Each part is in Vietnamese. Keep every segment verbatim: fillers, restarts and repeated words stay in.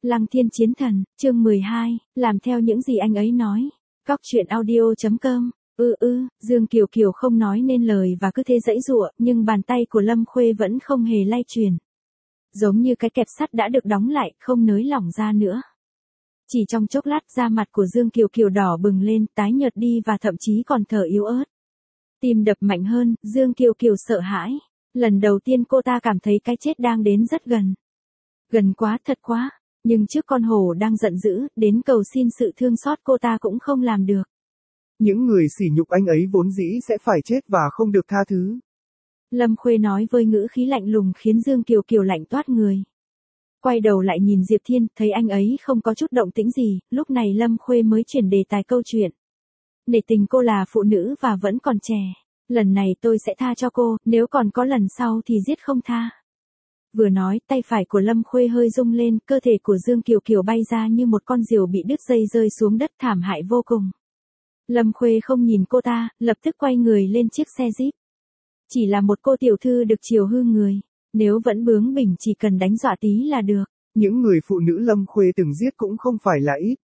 Lăng Thiên Chiến Thần, chương mười hai, làm theo những gì anh ấy nói. Góc truyện audio.com. Ư ư, Dương Kiều Kiều không nói nên lời và cứ thế giãy giụa, nhưng bàn tay của Lâm Khuê vẫn không hề lay chuyển. Giống như cái kẹp sắt đã được đóng lại, không nới lỏng ra nữa. Chỉ trong chốc lát da mặt của Dương Kiều Kiều đỏ bừng lên, tái nhợt đi và thậm chí còn thở yếu ớt. Tim đập mạnh hơn, Dương Kiều Kiều sợ hãi. Lần đầu tiên cô ta cảm thấy cái chết đang đến rất gần. Gần quá, thật quá. Nhưng trước con hổ đang giận dữ, đến cầu xin sự thương xót cô ta cũng không làm được. Những người sỉ nhục anh ấy vốn dĩ sẽ phải chết và không được tha thứ. Lâm Khuê nói với ngữ khí lạnh lùng khiến Dương Kiều Kiều lạnh toát người. Quay đầu lại nhìn Diệp Thiên, thấy anh ấy không có chút động tĩnh gì, lúc này Lâm Khuê mới chuyển đề tài câu chuyện. Nể tình cô là phụ nữ và vẫn còn trẻ. Lần này tôi sẽ tha cho cô, nếu còn có lần sau thì giết không tha. Vừa nói, tay phải của Lâm Khuê hơi rung lên, cơ thể của Dương Kiều Kiều bay ra như một con diều bị đứt dây rơi xuống đất thảm hại vô cùng. Lâm Khuê không nhìn cô ta, lập tức quay người lên chiếc xe Jeep. Chỉ là một cô tiểu thư được chiều hư người, nếu vẫn bướng bỉnh chỉ cần đánh dọa tí là được. Những người phụ nữ Lâm Khuê từng giết cũng không phải là ít.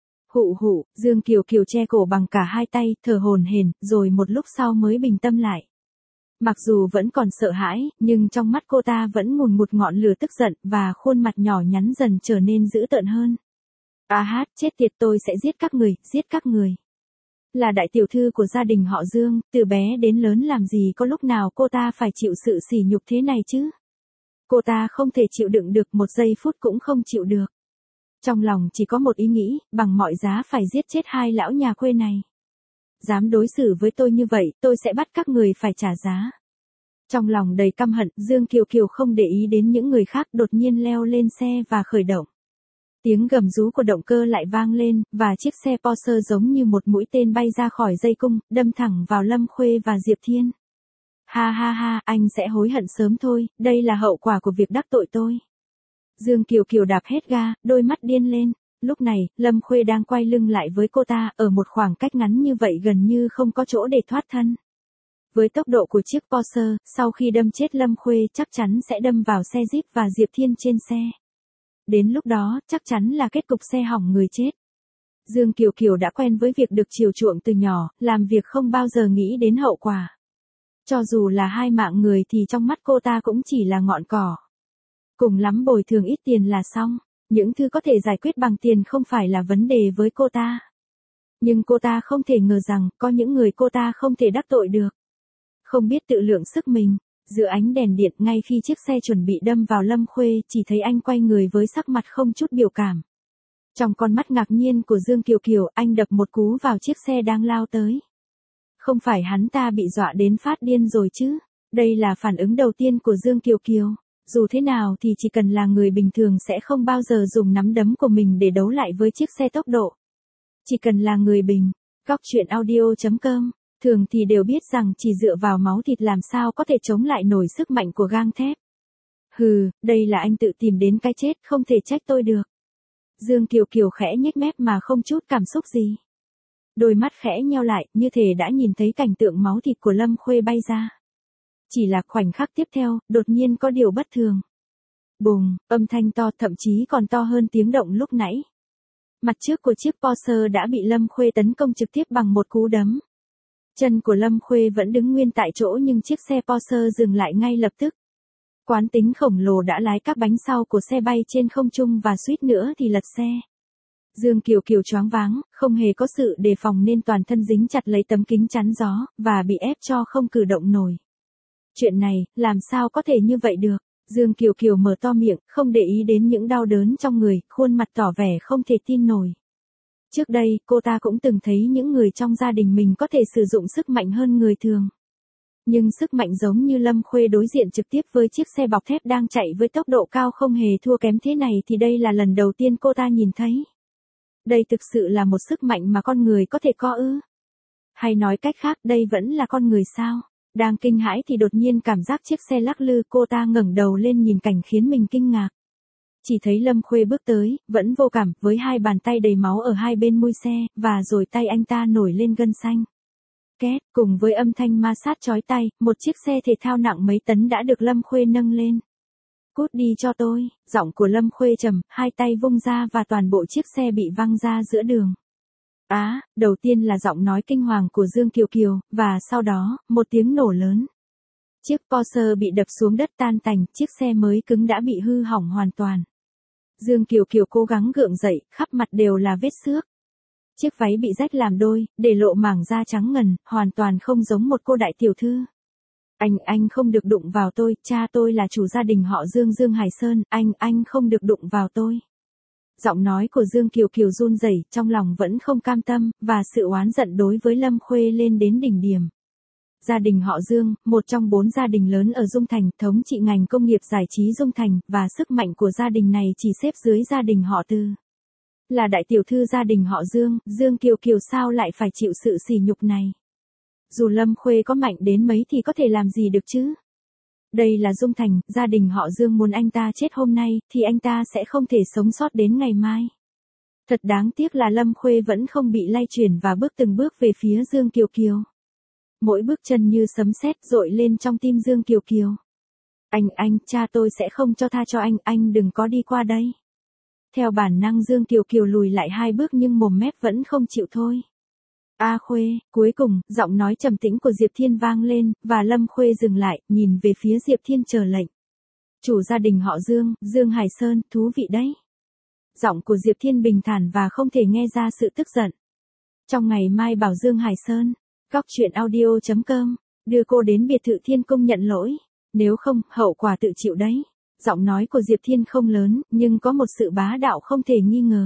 Hụ hụ, Dương Kiều Kiều che cổ bằng cả hai tay, thở hổn hển, rồi một lúc sau mới bình tâm lại. Mặc dù vẫn còn sợ hãi, nhưng trong mắt cô ta vẫn ngùn ngụt ngọn lửa tức giận, và khuôn mặt nhỏ nhắn dần trở nên dữ tợn hơn. A hát, chết tiệt, tôi sẽ giết các người, giết các người. Là đại tiểu thư của gia đình họ Dương, từ bé đến lớn làm gì có lúc nào cô ta phải chịu sự sỉ nhục thế này chứ? Cô ta không thể chịu đựng được, một giây phút cũng không chịu được. Trong lòng chỉ có một ý nghĩ, bằng mọi giá phải giết chết hai lão nhà quê này. Dám đối xử với tôi như vậy, tôi sẽ bắt các người phải trả giá. Trong lòng đầy căm hận, Dương Kiều Kiều không để ý đến những người khác, đột nhiên leo lên xe và khởi động. Tiếng gầm rú của động cơ lại vang lên, và chiếc xe Porsche giống như một mũi tên bay ra khỏi dây cung, đâm thẳng vào Lâm Khuê và Diệp Thiên. Ha ha ha, anh sẽ hối hận sớm thôi, đây là hậu quả của việc đắc tội tôi. Dương Kiều Kiều đạp hết ga, đôi mắt điên lên. Lúc này, Lâm Khuê đang quay lưng lại với cô ta, ở một khoảng cách ngắn như vậy gần như không có chỗ để thoát thân. Với tốc độ của chiếc Porsche, sau khi đâm chết Lâm Khuê chắc chắn sẽ đâm vào xe Jeep và Diệp Thiên trên xe. Đến lúc đó, chắc chắn là kết cục xe hỏng người chết. Dương Kiều Kiều đã quen với việc được chiều chuộng từ nhỏ, làm việc không bao giờ nghĩ đến hậu quả. Cho dù là hai mạng người thì trong mắt cô ta cũng chỉ là ngọn cỏ. Cùng lắm bồi thường ít tiền là xong. Những thứ có thể giải quyết bằng tiền không phải là vấn đề với cô ta. Nhưng cô ta không thể ngờ rằng, có những người cô ta không thể đắc tội được. Không biết tự lượng sức mình, giữa ánh đèn điện ngay khi chiếc xe chuẩn bị đâm vào Lâm Khuê, chỉ thấy anh quay người với sắc mặt không chút biểu cảm. Trong con mắt ngạc nhiên của Dương Kiều Kiều, anh đập một cú vào chiếc xe đang lao tới. Không phải hắn ta bị dọa đến phát điên rồi chứ? Đây là phản ứng đầu tiên của Dương Kiều Kiều. Dù thế nào thì chỉ cần là người bình thường sẽ không bao giờ dùng nắm đấm của mình để đấu lại với chiếc xe tốc độ. Chỉ cần là người bình. Góc truyện audio.com. Thường thì đều biết rằng chỉ dựa vào máu thịt làm sao có thể chống lại nổi sức mạnh của gang thép. Hừ, đây là anh tự tìm đến cái chết, không thể trách tôi được. Dương Kiều Kiều khẽ nhếch mép mà không chút cảm xúc gì. Đôi mắt khẽ nheo lại, như thể đã nhìn thấy cảnh tượng máu thịt của Lâm Khuê bay ra. Chỉ là khoảnh khắc tiếp theo, đột nhiên có điều bất thường. Bùng, âm thanh to, thậm chí còn to hơn tiếng động lúc nãy. Mặt trước của chiếc Porsche đã bị Lâm Khuê tấn công trực tiếp bằng một cú đấm. Chân của Lâm Khuê vẫn đứng nguyên tại chỗ nhưng chiếc xe Porsche dừng lại ngay lập tức. Quán tính khổng lồ đã lái các bánh sau của xe bay trên không trung và suýt nữa thì lật xe. Dương Kiều Kiều choáng váng, không hề có sự đề phòng nên toàn thân dính chặt lấy tấm kính chắn gió, và bị ép cho không cử động nổi. Chuyện này, làm sao có thể như vậy được? Dương Kiều Kiều mở to miệng, không để ý đến những đau đớn trong người, khuôn mặt tỏ vẻ không thể tin nổi. Trước đây, cô ta cũng từng thấy những người trong gia đình mình có thể sử dụng sức mạnh hơn người thường. Nhưng sức mạnh giống như Lâm Khuê đối diện trực tiếp với chiếc xe bọc thép đang chạy với tốc độ cao không hề thua kém thế này thì đây là lần đầu tiên cô ta nhìn thấy. Đây thực sự là một sức mạnh mà con người có thể có ư? Hay nói cách khác, đây vẫn là con người sao? Đang kinh hãi thì đột nhiên cảm giác chiếc xe lắc lư, cô ta ngẩng đầu lên nhìn cảnh khiến mình kinh ngạc. Chỉ thấy Lâm Khuê bước tới, vẫn vô cảm, với hai bàn tay đầy máu ở hai bên mui xe, và rồi tay anh ta nổi lên gân xanh. Két, cùng với âm thanh ma sát chói tai, một chiếc xe thể thao nặng mấy tấn đã được Lâm Khuê nâng lên. Cút đi cho tôi, giọng của Lâm Khuê trầm, hai tay vung ra và toàn bộ chiếc xe bị văng ra giữa đường. Á, à, đầu tiên là giọng nói kinh hoàng của Dương Kiều Kiều, và sau đó, một tiếng nổ lớn. Chiếc Porsche bị đập xuống đất tan tành, chiếc xe mới cứng đã bị hư hỏng hoàn toàn. Dương Kiều Kiều cố gắng gượng dậy, khắp mặt đều là vết xước. Chiếc váy bị rách làm đôi, để lộ mảng da trắng ngần, hoàn toàn không giống một cô đại tiểu thư. Anh, anh không được đụng vào tôi, cha tôi là chủ gia đình họ Dương Dương Hải Sơn, anh, anh không được đụng vào tôi. Giọng nói của Dương Kiều Kiều run rẩy, trong lòng vẫn không cam tâm, và sự oán giận đối với Lâm Khuê lên đến đỉnh điểm. Gia đình họ Dương, một trong bốn gia đình lớn ở Dung Thành, thống trị ngành công nghiệp giải trí Dung Thành, và sức mạnh của gia đình này chỉ xếp dưới gia đình họ Tư. Là đại tiểu thư gia đình họ Dương, Dương Kiều Kiều sao lại phải chịu sự sỉ nhục này? Dù Lâm Khuê có mạnh đến mấy thì có thể làm gì được chứ? Đây là Dung Thành, gia đình họ Dương muốn anh ta chết hôm nay, thì anh ta sẽ không thể sống sót đến ngày mai. Thật đáng tiếc là Lâm Khuê vẫn không bị lay chuyển và bước từng bước về phía Dương Kiều Kiều. Mỗi bước chân như sấm sét dội lên trong tim Dương Kiều Kiều. Anh, anh, cha tôi sẽ không cho tha cho anh, anh đừng có đi qua đây. Theo bản năng Dương Kiều Kiều lùi lại hai bước nhưng mồm mép vẫn không chịu thôi. A Khuê, cuối cùng, giọng nói trầm tĩnh của Diệp Thiên vang lên, và Lâm Khuê dừng lại, nhìn về phía Diệp Thiên chờ lệnh. Chủ gia đình họ Dương, Dương Hải Sơn, thú vị đấy. Giọng của Diệp Thiên bình thản và không thể nghe ra sự tức giận. Trong ngày mai bảo Dương Hải Sơn, góc truyện audio chấm com, đưa cô đến biệt thự Thiên Cung nhận lỗi. Nếu không, hậu quả tự chịu đấy. Giọng nói của Diệp Thiên không lớn, nhưng có một sự bá đạo không thể nghi ngờ.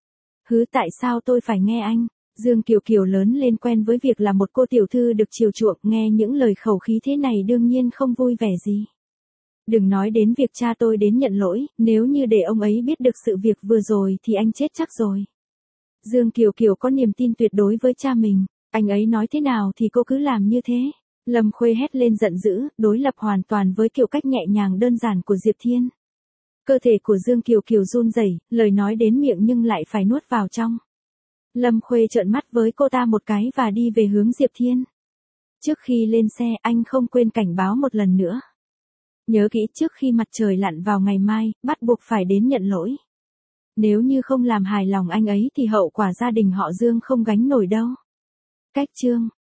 Hứ, tại sao tôi phải nghe anh? Dương Kiều Kiều lớn lên quen với việc là một cô tiểu thư được chiều chuộng, nghe những lời khẩu khí thế này đương nhiên không vui vẻ gì. Đừng nói đến việc cha tôi đến nhận lỗi, nếu như để ông ấy biết được sự việc vừa rồi thì anh chết chắc rồi. Dương Kiều Kiều có niềm tin tuyệt đối với cha mình, anh ấy nói thế nào thì cô cứ làm như thế. Lâm Khuê hét lên giận dữ, đối lập hoàn toàn với kiểu cách nhẹ nhàng đơn giản của Diệp Thiên. Cơ thể của Dương Kiều Kiều run rẩy, lời nói đến miệng nhưng lại phải nuốt vào trong. Lâm Khuê trợn mắt với cô ta một cái và đi về hướng Diệp Thiên. Trước khi lên xe anh không quên cảnh báo một lần nữa. Nhớ kỹ, trước khi mặt trời lặn vào ngày mai, bắt buộc phải đến nhận lỗi. Nếu như không làm hài lòng anh ấy thì hậu quả gia đình họ Dương không gánh nổi đâu. Cách chương